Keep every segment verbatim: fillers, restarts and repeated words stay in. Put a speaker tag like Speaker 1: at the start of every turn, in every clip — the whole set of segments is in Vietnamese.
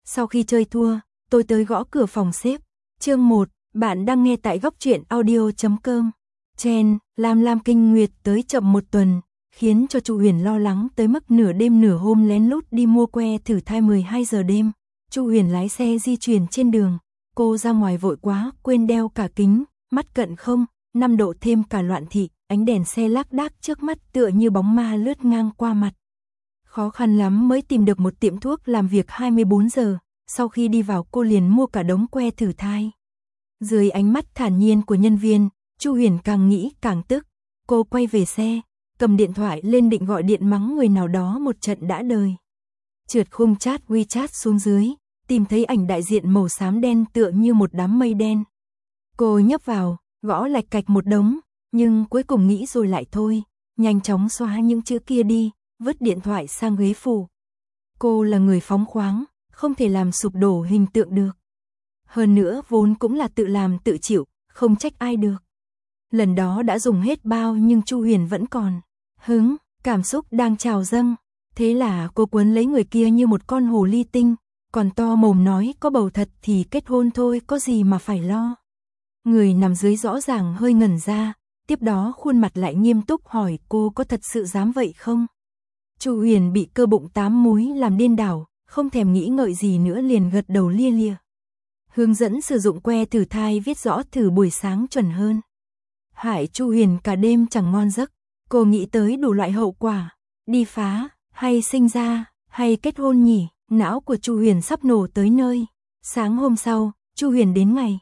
Speaker 1: Sau khi chơi thua, tôi tới gõ cửa phòng sếp. Chương một, bạn đang nghe tại góc truyện audio chấm com. Chen, Lam Lam kinh nguyệt tới chậm một tuần, khiến cho Chu Huyền lo lắng tới mức nửa đêm nửa hôm lén lút đi mua que thử thai mười hai giờ đêm. Chu Huyền lái xe di chuyển trên đường, cô ra ngoài vội quá, quên đeo cả kính, mắt cận không, năm độ thêm cả loạn thị, ánh đèn xe lác đác trước mắt tựa như bóng ma lướt ngang qua mặt. Khó khăn lắm mới tìm được một tiệm thuốc làm việc hai mươi bốn giờ, sau khi đi vào cô liền mua cả đống que thử thai. Dưới ánh mắt thản nhiên của nhân viên, Chu Huyền càng nghĩ càng tức, cô quay về xe, cầm điện thoại lên định gọi điện mắng người nào đó một trận đã đời. Trượt khung chat WeChat xuống dưới, tìm thấy ảnh đại diện màu xám đen tựa như một đám mây đen. Cô nhấp vào, gõ lạch cạch một đống, nhưng cuối cùng nghĩ rồi lại thôi, nhanh chóng xóa những chữ kia đi, vứt điện thoại sang ghế phụ. Cô là người phóng khoáng, không thể làm sụp đổ hình tượng được. Hơn nữa vốn cũng là tự làm tự chịu, không trách ai được. Lần đó đã dùng hết bao nhưng Chu Huyền vẫn còn hứng, cảm xúc đang trào dâng. Thế là cô quấn lấy người kia như một con hồ ly tinh, còn to mồm nói có bầu thật thì kết hôn thôi, có gì mà phải lo. Người nằm dưới rõ ràng hơi ngẩn ra, tiếp đó khuôn mặt lại nghiêm túc hỏi cô có thật sự dám vậy không? Chu Huyền bị cơ bụng tám múi làm điên đảo, không thèm nghĩ ngợi gì nữa liền gật đầu lia lịa. Hướng dẫn sử dụng que thử thai viết rõ thử buổi sáng chuẩn hơn. Hại Chu Huyền cả đêm chẳng ngon giấc, cô nghĩ tới đủ loại hậu quả, đi phá, hay sinh ra, hay kết hôn nhỉ, não của Chu Huyền sắp nổ tới nơi. Sáng hôm sau, Chu Huyền đến ngày.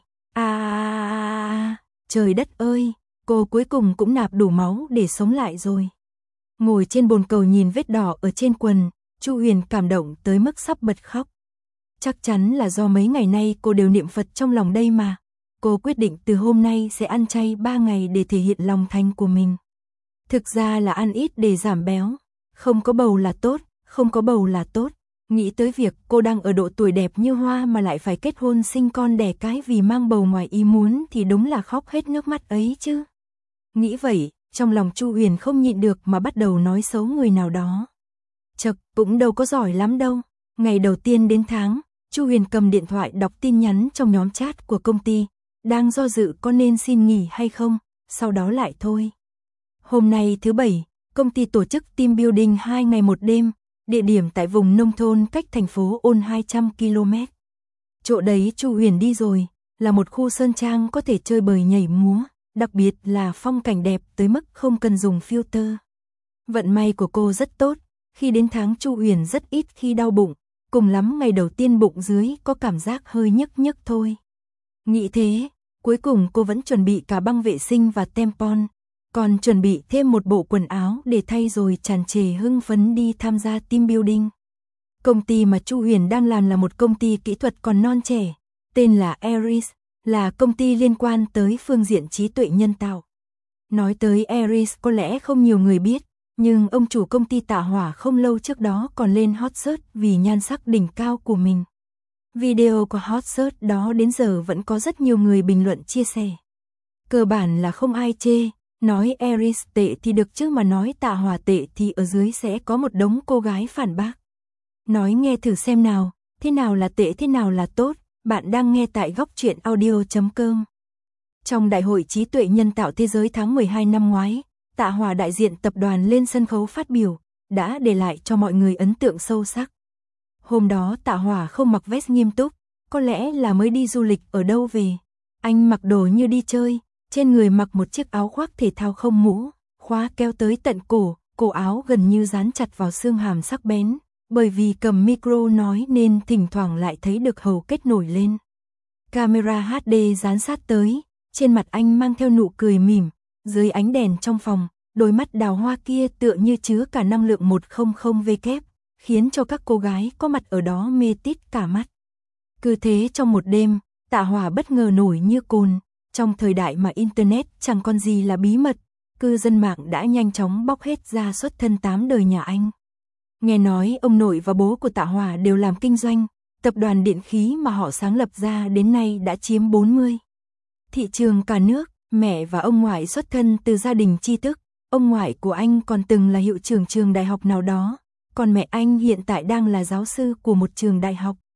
Speaker 1: À, trời đất ơi, cô cuối cùng cũng nạp đủ máu để sống lại rồi. Ngồi trên bồn cầu nhìn vết đỏ ở trên quần, Chu Huyền cảm động tới mức sắp bật khóc. Chắc chắn là do mấy ngày nay cô đều niệm Phật trong lòng đây mà. Cô quyết định từ hôm nay sẽ ăn chay ba ngày để thể hiện lòng thành của mình. Thực ra là ăn ít để giảm béo. Không có bầu là tốt, không có bầu là tốt. Nghĩ tới việc cô đang ở độ tuổi đẹp như hoa mà lại phải kết hôn sinh con đẻ cái vì mang bầu ngoài ý muốn thì đúng là khóc hết nước mắt ấy chứ. Nghĩ vậy, trong lòng Chu Huyền không nhịn được mà bắt đầu nói xấu người nào đó. Chật, cũng đâu có giỏi lắm đâu. Ngày đầu tiên đến tháng, Chu Huyền cầm điện thoại đọc tin nhắn trong nhóm chat của công ty, đang do dự có nên xin nghỉ hay không, sau đó lại thôi. Hôm nay thứ bảy, công ty tổ chức team building hai ngày một đêm, địa điểm tại vùng nông thôn cách thành phố Ôn hai trăm ki lô mét. Chỗ đấy Chu Huyền đi rồi, là một khu sơn trang có thể chơi bời nhảy múa, đặc biệt là phong cảnh đẹp tới mức không cần dùng filter. Vận may của cô rất tốt, khi đến tháng Chu Huyền rất ít khi đau bụng, cùng lắm ngày đầu tiên bụng dưới có cảm giác hơi nhức nhức thôi. Nghĩ thế, cuối cùng cô vẫn chuẩn bị cả băng vệ sinh và tampon, còn chuẩn bị thêm một bộ quần áo để thay rồi tràn trề hưng phấn đi tham gia team building. Công ty mà Chu Huyền đang làm là một công ty kỹ thuật còn non trẻ, tên là Aries, là công ty liên quan tới phương diện trí tuệ nhân tạo. Nói tới Aries có lẽ không nhiều người biết, nhưng ông chủ công ty Tạ Hỏa không lâu trước đó còn lên hot search vì nhan sắc đỉnh cao của mình. Video của hot search đó đến giờ vẫn có rất nhiều người bình luận chia sẻ. Cơ bản là không ai chê, nói Aries tệ thì được chứ mà nói Tạ Hỏa tệ thì ở dưới sẽ có một đống cô gái phản bác. Nói nghe thử xem nào, thế nào là tệ thế nào là tốt, bạn đang nghe tại góc truyện audio chấm com. Trong Đại hội Trí tuệ Nhân tạo Thế giới tháng mười hai năm ngoái, Tạ Hỏa đại diện tập đoàn lên sân khấu phát biểu, đã để lại cho mọi người ấn tượng sâu sắc. Hôm đó Tạ Hỏa không mặc vest nghiêm túc, có lẽ là mới đi du lịch ở đâu về. Anh mặc đồ như đi chơi, trên người mặc một chiếc áo khoác thể thao không mũ, khóa kéo tới tận cổ, cổ áo gần như dán chặt vào xương hàm sắc bén, bởi vì cầm micro nói nên thỉnh thoảng lại thấy được hầu kết nổi lên. Camera hát đê dán sát tới, trên mặt anh mang theo nụ cười mỉm, dưới ánh đèn trong phòng, đôi mắt đào hoa kia tựa như chứa cả năng lượng một không không vê kép, khiến cho các cô gái có mặt ở đó mê tít cả mắt. Cứ thế trong một đêm, Tạ Hỏa bất ngờ nổi như cồn, trong thời đại mà Internet chẳng còn gì là bí mật, cư dân mạng đã nhanh chóng bóc hết ra xuất thân tám đời nhà anh. Nghe nói ông nội và bố của Tạ Hỏa đều làm kinh doanh, tập đoàn điện khí mà họ sáng lập ra đến nay đã chiếm bốn mươi thị trường cả nước. Mẹ và ông ngoại xuất thân từ gia đình tri thức, ông ngoại của anh còn từng là hiệu trưởng trường đại học nào đó, còn mẹ anh hiện tại đang là giáo sư của một trường đại học.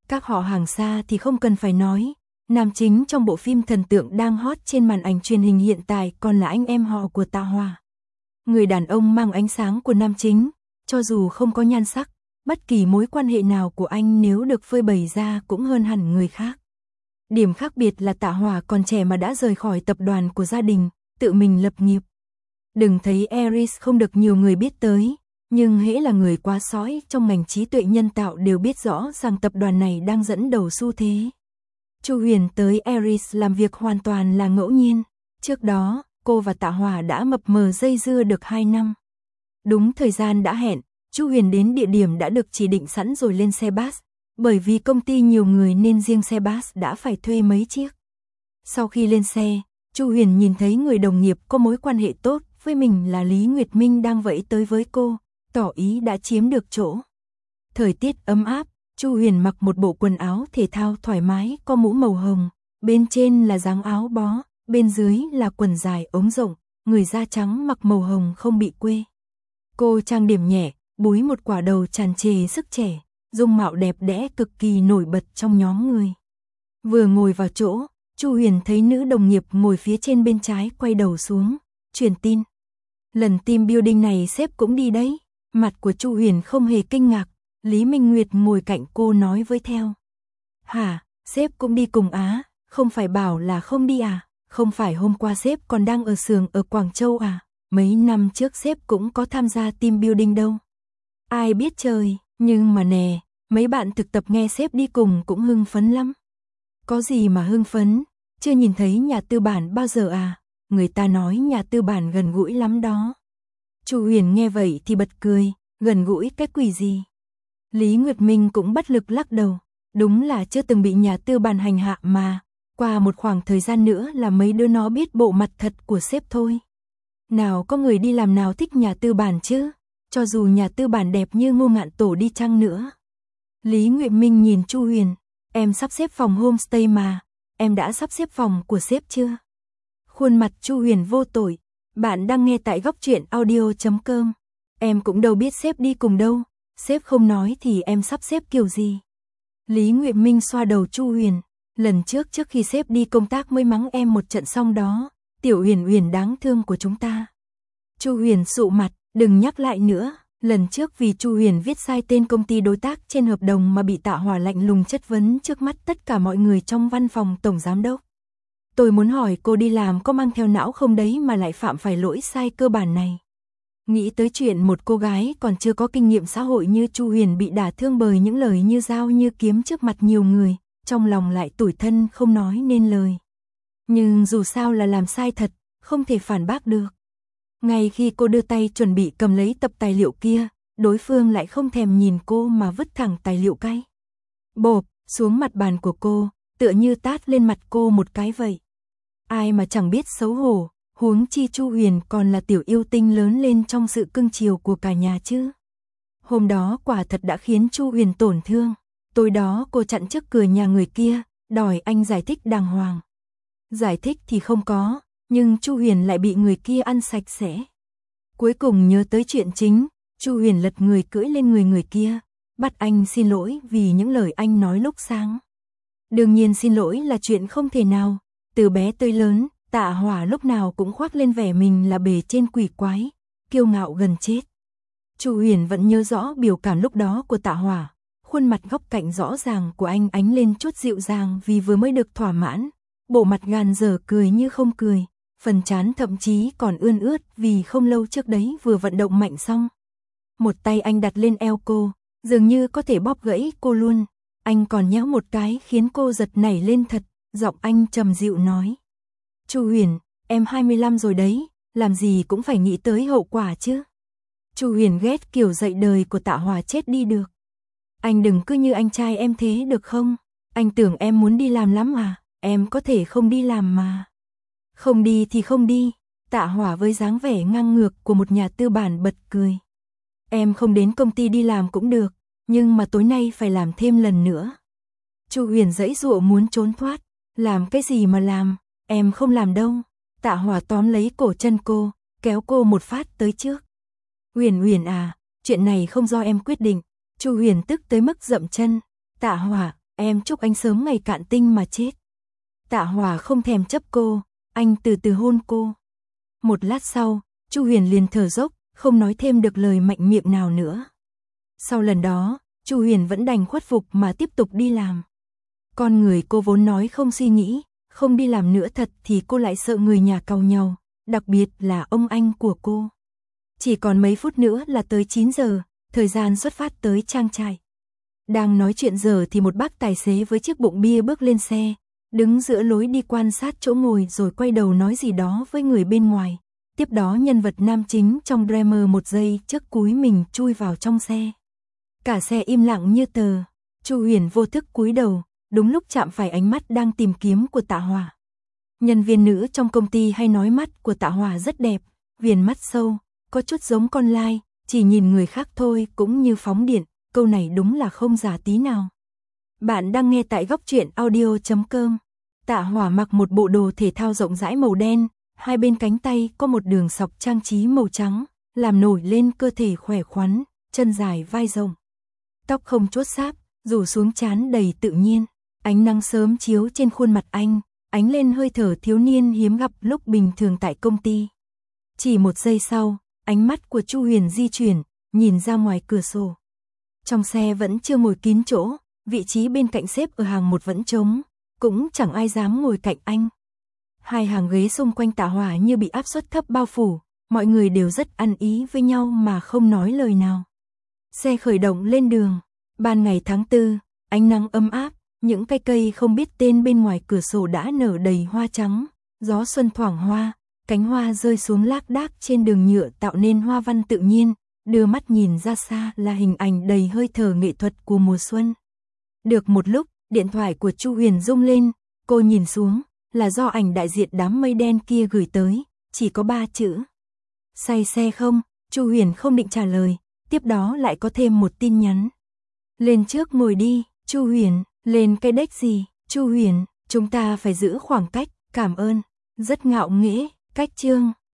Speaker 1: Các họ hàng xa thì không cần phải nói, nam chính trong bộ phim thần tượng đang hot trên màn ảnh truyền hình hiện tại còn là anh em họ của Tạ Hòa. Người đàn ông mang ánh sáng của nam chính, cho dù không có nhan sắc, bất kỳ mối quan hệ nào của anh nếu được phơi bày ra cũng hơn hẳn người khác. Điểm khác biệt là Tạ Hòa còn trẻ mà đã rời khỏi tập đoàn của gia đình, tự mình lập nghiệp. Đừng thấy Aries không được nhiều người biết tới, nhưng hễ là người quá sói trong ngành trí tuệ nhân tạo đều biết rõ rằng tập đoàn này đang dẫn đầu xu thế. Chu Huyền tới Aries làm việc hoàn toàn là ngẫu nhiên. Trước đó, cô và Tạ Hòa đã mập mờ dây dưa được hai năm. Đúng thời gian đã hẹn, Chu Huyền đến địa điểm đã được chỉ định sẵn rồi lên xe bus. Bởi vì công ty nhiều người nên riêng xe bus đã phải thuê mấy chiếc. Sau khi lên xe, Chu Huyền nhìn thấy người đồng nghiệp có mối quan hệ tốt với mình là Lý Nguyệt Minh đang vẫy tới với cô, tỏ ý đã chiếm được chỗ. Thời tiết ấm áp, Chu Huyền mặc một bộ quần áo thể thao thoải mái có mũ màu hồng, bên trên là dáng áo bó, bên dưới là quần dài ống rộng, người da trắng mặc màu hồng không bị quê. Cô trang điểm nhẹ, búi một quả đầu tràn trề sức trẻ, dung mạo đẹp đẽ cực kỳ nổi bật trong nhóm người. Vừa ngồi vào chỗ, Chu Huyền thấy nữ đồng nghiệp ngồi phía trên bên trái quay đầu xuống, truyền tin. Lần team building này sếp cũng đi đấy. Mặt của Chu Huyền không hề kinh ngạc, Lý Minh Nguyệt ngồi cạnh cô nói với theo. Hả, sếp cũng đi cùng á, không phải bảo là không đi à, không phải hôm qua sếp còn đang ở xưởng ở Quảng Châu à, mấy năm trước sếp cũng có tham gia team building đâu. Ai biết trời, nhưng mà nè, mấy bạn thực tập nghe sếp đi cùng cũng hưng phấn lắm. Có gì mà hưng phấn, chưa nhìn thấy nhà tư bản bao giờ à, người ta nói nhà tư bản gần gũi lắm đó. Chu Huyền nghe vậy thì bật cười, gần gũi cái quỷ gì. Lý Nguyệt Minh cũng bất lực lắc đầu, đúng là chưa từng bị nhà tư bản hành hạ mà, qua một khoảng thời gian nữa là mấy đứa nó biết bộ mặt thật của sếp thôi. Nào có người đi làm nào thích nhà tư bản chứ, cho dù nhà tư bản đẹp như Ngô Ngạn Tổ đi chăng nữa. Lý Nguyệt Minh nhìn Chu Huyền, em sắp xếp phòng homestay mà, em đã sắp xếp phòng của sếp chưa? Khuôn mặt Chu Huyền vô tội. Bạn đang nghe tại góc truyện audio chấm com. Em cũng đâu biết sếp đi cùng đâu, sếp không nói thì em sắp xếp kiểu gì. Lý Nguyệt Minh xoa đầu Chu Huyền, lần trước trước khi sếp đi công tác mới mắng em một trận xong đó, tiểu Huyền Huyền đáng thương của chúng ta. Chu Huyền sụ mặt, đừng nhắc lại nữa, lần trước vì Chu Huyền viết sai tên công ty đối tác trên hợp đồng mà bị Tạ Hòa lạnh lùng chất vấn trước mắt tất cả mọi người trong văn phòng tổng giám đốc. Tôi muốn hỏi cô đi làm có mang theo não không đấy mà lại phạm phải lỗi sai cơ bản này. Nghĩ tới chuyện một cô gái còn chưa có kinh nghiệm xã hội như Chu Huyền bị đả thương bởi những lời như dao như kiếm trước mặt nhiều người, trong lòng lại tủi thân không nói nên lời. Nhưng dù sao là làm sai thật, không thể phản bác được. Ngay khi cô đưa tay chuẩn bị cầm lấy tập tài liệu kia, đối phương lại không thèm nhìn cô mà vứt thẳng tài liệu cay. Bộp, xuống mặt bàn của cô, tựa như tát lên mặt cô một cái vậy. Ai mà chẳng biết xấu hổ, huống chi Chu Huyền còn là tiểu yêu tinh lớn lên trong sự cưng chiều của cả nhà chứ. Hôm đó quả thật đã khiến Chu Huyền tổn thương. Tối đó cô chặn trước cửa nhà người kia, đòi anh giải thích đàng hoàng. Giải thích thì không có, nhưng Chu Huyền lại bị người kia ăn sạch sẽ. Cuối cùng nhớ tới chuyện chính, Chu Huyền lật người cưỡi lên người người kia, bắt anh xin lỗi vì những lời anh nói lúc sáng. Đương nhiên xin lỗi là chuyện không thể nào. Từ bé tới lớn, Tạ Hòa lúc nào cũng khoác lên vẻ mình là bề trên quỷ quái, kiêu ngạo gần chết. Chu Huyền vẫn nhớ rõ biểu cảm lúc đó của Tạ Hòa, khuôn mặt góc cạnh rõ ràng của anh ánh lên chút dịu dàng vì vừa mới được thỏa mãn, bộ mặt gàn dở cười như không cười, phần trán thậm chí còn ươn ướt vì không lâu trước đấy vừa vận động mạnh xong. Một tay anh đặt lên eo cô, dường như có thể bóp gãy cô luôn, anh còn nhéo một cái khiến cô giật nảy lên thật. Giọng anh trầm dịu nói. Chu Huyền, em hai mươi lăm rồi đấy, làm gì cũng phải nghĩ tới hậu quả chứ. Chu Huyền ghét kiểu dạy đời của Tạ Hòa chết đi được. Anh đừng cứ như anh trai em thế được không? Anh tưởng em muốn đi làm lắm à? Em có thể không đi làm mà. Không đi thì không đi. Tạ Hòa với dáng vẻ ngang ngược của một nhà tư bản bật cười. Em không đến công ty đi làm cũng được, nhưng mà tối nay phải làm thêm lần nữa. Chu Huyền giãy giụa muốn trốn thoát. Làm cái gì mà làm, em không làm đâu. Tạ Hòa tóm lấy cổ chân cô, kéo cô một phát tới trước. Huyền Huyền à, chuyện này không do em quyết định. Chu Huyền tức tới mức dậm chân. Tạ Hòa, em chúc anh sớm ngày cạn tinh mà chết. Tạ Hòa không thèm chấp cô, anh từ từ hôn cô. Một lát sau, Chu Huyền liền thở dốc, không nói thêm được lời mạnh miệng nào nữa. Sau lần đó, Chu Huyền vẫn đành khuất phục mà tiếp tục đi làm. Con người cô vốn nói không suy nghĩ, không đi làm nữa thật thì cô lại sợ người nhà càu nhau, đặc biệt là ông anh của cô. Chỉ còn mấy phút nữa là tới chín giờ, thời gian xuất phát tới trang trại. Đang nói chuyện giờ thì một bác tài xế với chiếc bụng bia bước lên xe, đứng giữa lối đi quan sát chỗ ngồi rồi quay đầu nói gì đó với người bên ngoài. Tiếp đó nhân vật nam chính trong drama một giây trước cúi mình chui vào trong xe. Cả xe im lặng như tờ. Chu Huyền vô thức cúi đầu, đúng lúc chạm phải ánh mắt đang tìm kiếm của Tạ Hòa. Nhân viên nữ trong công ty hay nói mắt của Tạ Hòa rất đẹp, viền mắt sâu, có chút giống con lai, chỉ nhìn người khác thôi cũng như phóng điện, câu này đúng là không giả tí nào. Bạn đang nghe tại góc truyện audio chấm com. Tạ Hòa mặc một bộ đồ thể thao rộng rãi màu đen, hai bên cánh tay có một đường sọc trang trí màu trắng, làm nổi lên cơ thể khỏe khoắn, chân dài vai rộng. Tóc không chuốt sáp, rủ xuống trán đầy tự nhiên, ánh nắng sớm chiếu trên khuôn mặt anh, ánh lên hơi thở thiếu niên hiếm gặp lúc bình thường tại công ty. Chỉ một giây sau, ánh mắt của Chu Huyền di chuyển, nhìn ra ngoài cửa sổ. Trong xe vẫn chưa ngồi kín chỗ, vị trí bên cạnh xếp ở hàng một vẫn trống, cũng chẳng ai dám ngồi cạnh anh. Hai hàng ghế xung quanh Tạ Hòa như bị áp suất thấp bao phủ, mọi người đều rất ăn ý với nhau mà không nói lời nào. Xe khởi động lên đường, ban ngày tháng tư, ánh nắng ấm áp, những cây cây không biết tên bên ngoài cửa sổ đã nở đầy hoa trắng, gió xuân thoảng hoa, cánh hoa rơi xuống lác đác trên đường nhựa tạo nên hoa văn tự nhiên, đưa mắt nhìn ra xa là hình ảnh đầy hơi thở nghệ thuật của mùa xuân. Được một lúc, điện thoại của Chu Huyền rung lên, cô nhìn xuống, là do ảnh đại diện đám mây đen kia gửi tới, chỉ có ba chữ. Say xe không? Chu Huyền không định trả lời, tiếp đó lại có thêm một tin nhắn. Lên trước ngồi đi, Chu Huyền, lên cái đếch gì? Chu Huyền, chúng ta phải giữ khoảng cách, cảm ơn. Rất ngạo nghễ, cách chương.